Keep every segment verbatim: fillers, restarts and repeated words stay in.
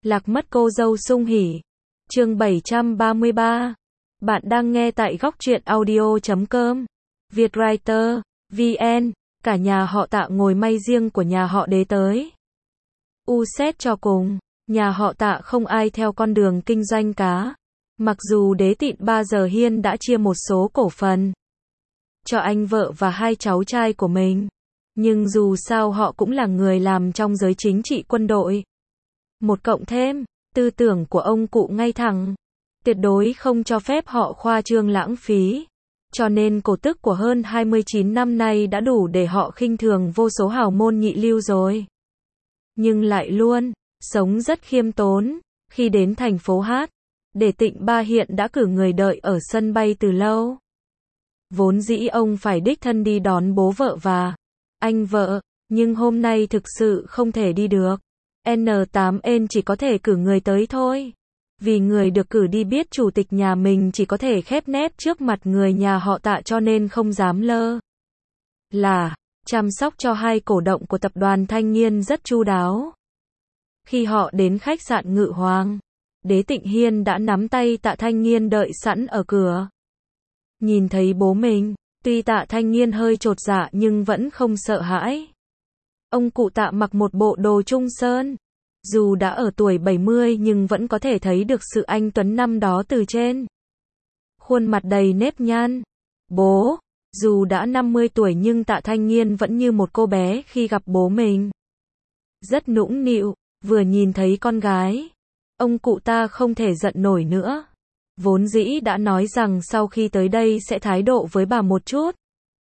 Lạc mất cô dâu sung hỉ. Chương bảy trăm ba mươi ba. Bạn đang nghe tại góc truyện audio chấm com. Vietwriter, vê en. Cả nhà họ Tạ ngồi may riêng của nhà họ Đế tới. U xét cho cùng, nhà họ Tạ không ai theo con đường kinh doanh cá. Mặc dù Đế Tịnh ba giờ hiên đã chia một số cổ phần cho anh vợ và hai cháu trai của mình. Nhưng dù sao họ cũng là người làm trong giới chính trị quân đội. Một cộng thêm, tư tưởng của ông cụ ngay thẳng, tuyệt đối không cho phép họ khoa trương lãng phí. Cho nên cổ tức của hơn hai mươi chín năm nay đã đủ để họ khinh thường vô số hào môn nhị lưu rồi. Nhưng lại luôn sống rất khiêm tốn. Khi đến thành phố Hát, Đế Tịnh ba hiện đã cử người đợi ở sân bay từ lâu. Vốn dĩ ông phải đích thân đi đón bố vợ và anh vợ, nhưng hôm nay thực sự không thể đi được. en tám en chỉ có thể cử người tới thôi. Vì người được cử đi biết chủ tịch nhà mình chỉ có thể khép nép trước mặt người nhà họ Tạ cho nên không dám lơ là chăm sóc cho hai cổ động của tập đoàn Thanh Niên rất chu đáo. Khi họ đến khách sạn Ngự Hoàng, Đế Tịnh Hiên đã nắm tay Tạ Thanh Niên đợi sẵn ở cửa. Nhìn thấy bố mình, tuy Tạ Thanh Niên hơi chột dạ nhưng vẫn không sợ hãi. Ông cụ Tạ mặc một bộ đồ trung sơn. Dù đã ở tuổi bảy mươi nhưng vẫn có thể thấy được sự anh tuấn năm đó từ trên. Khuôn mặt đầy nếp nhăn. Bố, dù đã năm mươi tuổi nhưng Tạ Thanh Niên vẫn như một cô bé khi gặp bố mình. Rất nũng nịu, vừa nhìn thấy con gái, ông cụ ta không thể giận nổi nữa. Vốn dĩ đã nói rằng sau khi tới đây sẽ thái độ với bà một chút.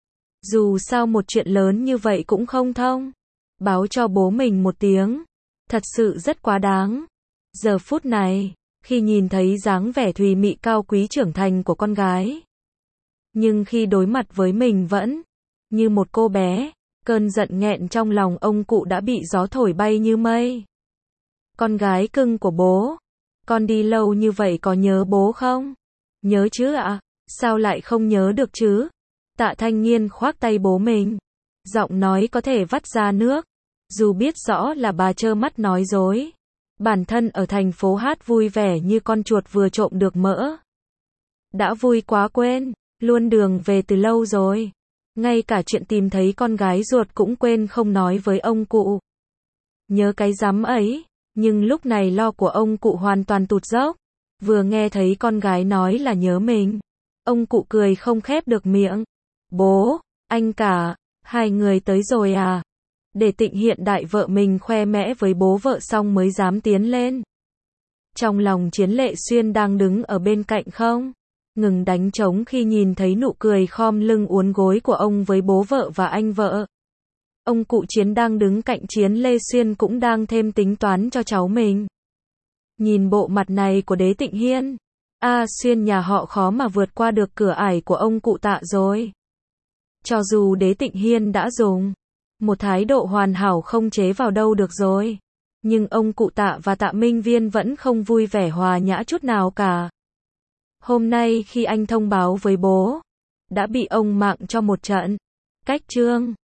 Dù sao một chuyện lớn như vậy cũng không thông. Báo cho bố mình một tiếng. Thật sự rất quá đáng. Giờ phút này, khi nhìn thấy dáng vẻ thùy mị cao quý trưởng thành của con gái. Nhưng khi đối mặt với mình vẫn như một cô bé, cơn giận nghẹn trong lòng ông cụ đã bị gió thổi bay như mây. Con gái cưng của bố, con đi lâu như vậy có nhớ bố không? Nhớ chứ ạ? À? Sao lại không nhớ được chứ? Tạ Thanh Niên khoác tay bố mình. Giọng nói có thể vắt ra nước. Dù biết rõ là bà trơ mắt nói dối. Bản thân ở thành phố Hát vui vẻ như con chuột vừa trộm được mỡ. Đã vui quá quên, luôn đường về từ lâu rồi. Ngay cả chuyện tìm thấy con gái ruột cũng quên không nói với ông cụ. Nhớ cái rắm ấy, nhưng lúc này lo của ông cụ hoàn toàn tụt dốc. Vừa nghe thấy con gái nói là nhớ mình. Ông cụ cười không khép được miệng. Bố, anh cả, hai người tới rồi à? Để Tịnh hiện đại vợ mình khoe mẽ với bố vợ xong mới dám tiến lên. Trong lòng Chiến Lệ Xuyên đang đứng ở bên cạnh không ngừng đánh trống khi nhìn thấy nụ cười khom lưng uốn gối của ông với bố vợ và anh vợ. Ông cụ Chiến đang đứng cạnh Chiến Lê Xuyên cũng đang thêm tính toán cho cháu mình. Nhìn bộ mặt này của Đế Tịnh Hiên, A Xuyên nhà họ khó mà vượt qua được cửa ải của ông cụ Tạ rồi. Cho dù Đế Tịnh Hiên đã dùng một thái độ hoàn hảo không chế vào đâu được rồi. Nhưng ông cụ Tạ và Tạ Minh Viên vẫn không vui vẻ hòa nhã chút nào cả. Hôm nay khi anh thông báo với bố, đã bị ông mạng cho một trận. Cách chương